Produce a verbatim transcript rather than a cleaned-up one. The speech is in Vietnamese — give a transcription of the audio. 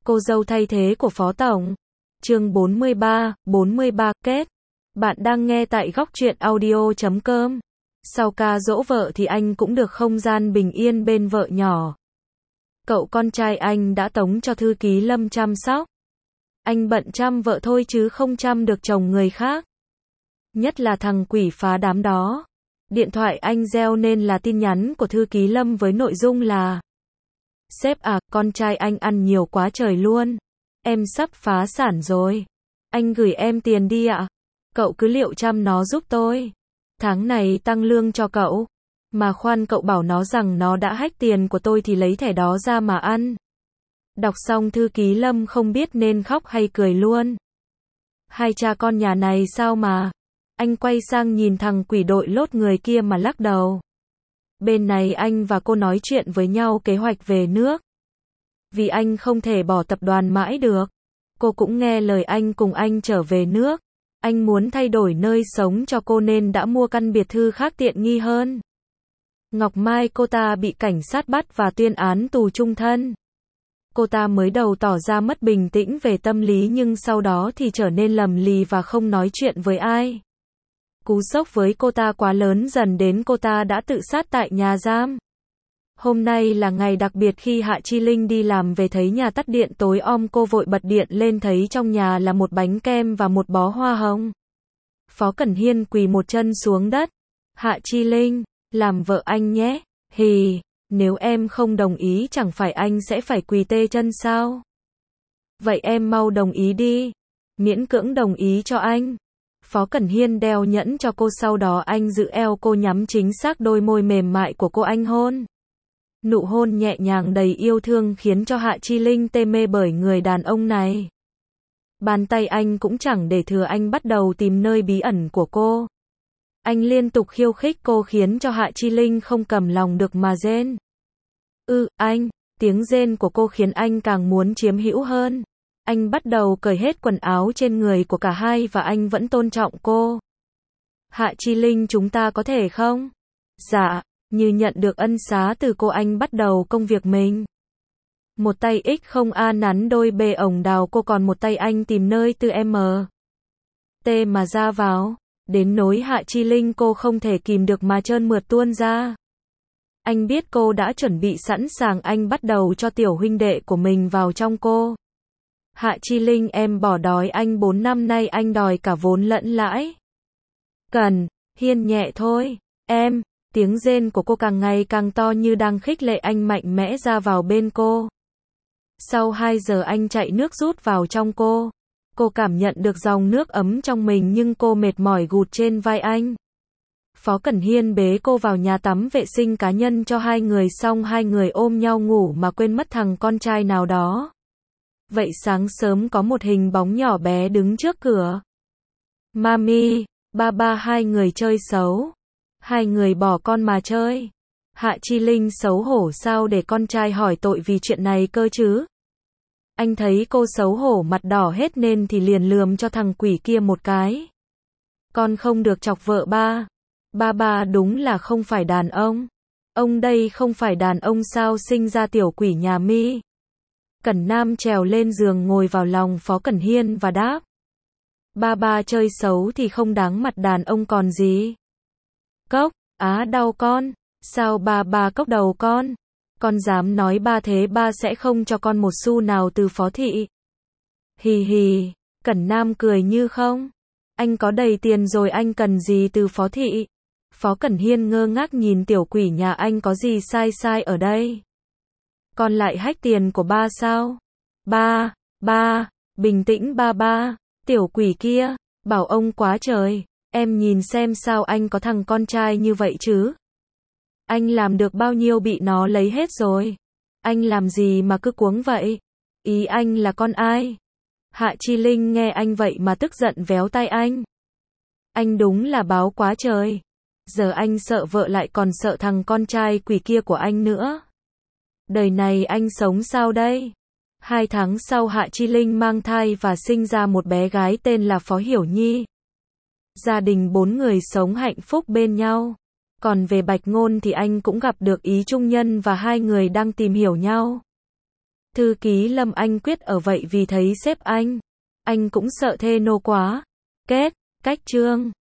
Cô dâu thay thế của Phó Tổng. Chương bốn mươi ba, bốn mươi ba kết. Bạn đang nghe tại góc truyện audio chấm com. Sau ca dỗ vợ thì anh cũng được không gian bình yên bên vợ nhỏ. Cậu con trai anh đã tống cho thư ký Lâm chăm sóc. Anh bận chăm vợ thôi chứ không chăm được chồng người khác. Nhất là thằng quỷ phá đám đó. Điện thoại anh reo nên là tin nhắn của thư ký Lâm với nội dung là: Sếp à, con trai anh ăn nhiều quá trời luôn. Em sắp phá sản rồi. Anh gửi em tiền đi ạ. Cậu cứ liệu chăm nó giúp tôi. Tháng này tăng lương cho cậu. Mà khoan, cậu bảo nó rằng nó đã hack tiền của tôi thì lấy thẻ đó ra mà ăn. Đọc xong thư ký Lâm không biết nên khóc hay cười luôn. Hai cha con nhà này sao mà. Anh quay sang nhìn thằng quỷ đội lốt người kia mà lắc đầu. Bên này anh và cô nói chuyện với nhau kế hoạch về nước. Vì anh không thể bỏ tập đoàn mãi được. Cô cũng nghe lời anh cùng anh trở về nước. Anh muốn thay đổi nơi sống cho cô nên đã mua căn biệt thự khác tiện nghi hơn. Ngọc Mai cô ta bị cảnh sát bắt và tuyên án tù chung thân. Cô ta mới đầu tỏ ra mất bình tĩnh về tâm lý nhưng sau đó thì trở nên lầm lì và không nói chuyện với ai. Cú sốc với cô ta quá lớn dần đến cô ta đã tự sát tại nhà giam. Hôm nay là ngày đặc biệt khi Hạ Chi Linh đi làm về thấy nhà tắt điện tối om, cô vội bật điện lên thấy trong nhà là một bánh kem và một bó hoa hồng. Phó Cẩn Hiên quỳ một chân xuống đất. Hạ Chi Linh, làm vợ anh nhé. Hì, nếu em không đồng ý chẳng phải anh sẽ phải quỳ tê chân sao? Vậy em mau đồng ý đi. Miễn cưỡng đồng ý cho anh. Phó Cẩn Hiên đeo nhẫn cho cô, sau đó anh giữ eo cô, nhắm chính xác đôi môi mềm mại của cô anh hôn. Nụ hôn nhẹ nhàng đầy yêu thương khiến cho Hạ Chi Linh tê mê bởi người đàn ông này. Bàn tay anh cũng chẳng để thừa, anh bắt đầu tìm nơi bí ẩn của cô. Anh liên tục khiêu khích cô khiến cho Hạ Chi Linh không cầm lòng được mà rên. Ư, anh, tiếng rên của cô khiến anh càng muốn chiếm hữu hơn. Anh bắt đầu cởi hết quần áo trên người của cả hai và anh vẫn tôn trọng cô. Hạ Chi Linh, chúng ta có thể không? Dạ, như nhận được ân xá từ cô, anh bắt đầu công việc mình. Một tay X không A nắn đôi bê ổng đào cô, còn một tay anh tìm nơi từ M. T mà ra vào. Đến nỗi Hạ Chi Linh cô không thể kìm được mà trơn mượt tuôn ra. Anh biết cô đã chuẩn bị sẵn sàng, anh bắt đầu cho tiểu huynh đệ của mình vào trong cô. Hạ Chi Linh, em bỏ đói anh, bốn năm nay anh đòi cả vốn lẫn lãi. Cần, Hiên nhẹ thôi, em, tiếng rên của cô càng ngày càng to như đang khích lệ anh mạnh mẽ ra vào bên cô. Sau hai giờ anh chạy nước rút vào trong cô. Cô cảm nhận được dòng nước ấm trong mình nhưng cô mệt mỏi gục trên vai anh. Phó Cẩn Hiên bế cô vào nhà tắm vệ sinh cá nhân cho hai người, xong hai người ôm nhau ngủ mà quên mất thằng con trai nào đó. Vậy sáng sớm có một hình bóng nhỏ bé đứng trước cửa. Mami, ba ba, hai người chơi xấu. Hai người bỏ con mà chơi. Hạ Chi Linh xấu hổ sao để con trai hỏi tội vì chuyện này cơ chứ? Anh thấy cô xấu hổ mặt đỏ hết nên thì liền lườm cho thằng quỷ kia một cái. Con không được chọc vợ ba. Ba ba đúng là không phải đàn ông. Ông đây không phải đàn ông sao sinh ra tiểu quỷ nhà mi. Cẩn Nam trèo lên giường ngồi vào lòng Phó Cẩn Hiên và đáp. Ba ba chơi xấu thì không đáng mặt đàn ông còn gì. Cốc, á đau con. Sao ba ba cốc đầu con? Con dám nói ba thế ba sẽ không cho con một xu nào từ Phó thị. Hì hì, Cẩn Nam cười như không. Anh có đầy tiền rồi, anh cần gì từ Phó thị? Phó Cẩn Hiên ngơ ngác nhìn tiểu quỷ nhà anh, có gì sai sai ở đây? Con lại hack tiền của ba sao? Ba, ba, bình tĩnh ba ba, tiểu quỷ kia, bảo ông quá trời, em nhìn xem sao anh có thằng con trai như vậy chứ? Anh làm được bao nhiêu bị nó lấy hết rồi. Anh làm gì mà cứ cuống vậy? Ý anh là con ai? Hạ Chi Linh nghe anh vậy mà tức giận véo tay anh. Anh đúng là báo quá trời. Giờ anh sợ vợ lại còn sợ thằng con trai quỷ kia của anh nữa. Đời này anh sống sao đây? Hai tháng sau Hạ Chi Linh mang thai và sinh ra một bé gái tên là Phó Hiểu Nhi. Gia đình bốn người sống hạnh phúc bên nhau. Còn về Bạch Ngôn thì anh cũng gặp được ý trung nhân và hai người đang tìm hiểu nhau. Thư ký Lâm Anh Quyết ở vậy vì thấy sếp anh. Anh cũng sợ thê nô quá. Kết, cách chương.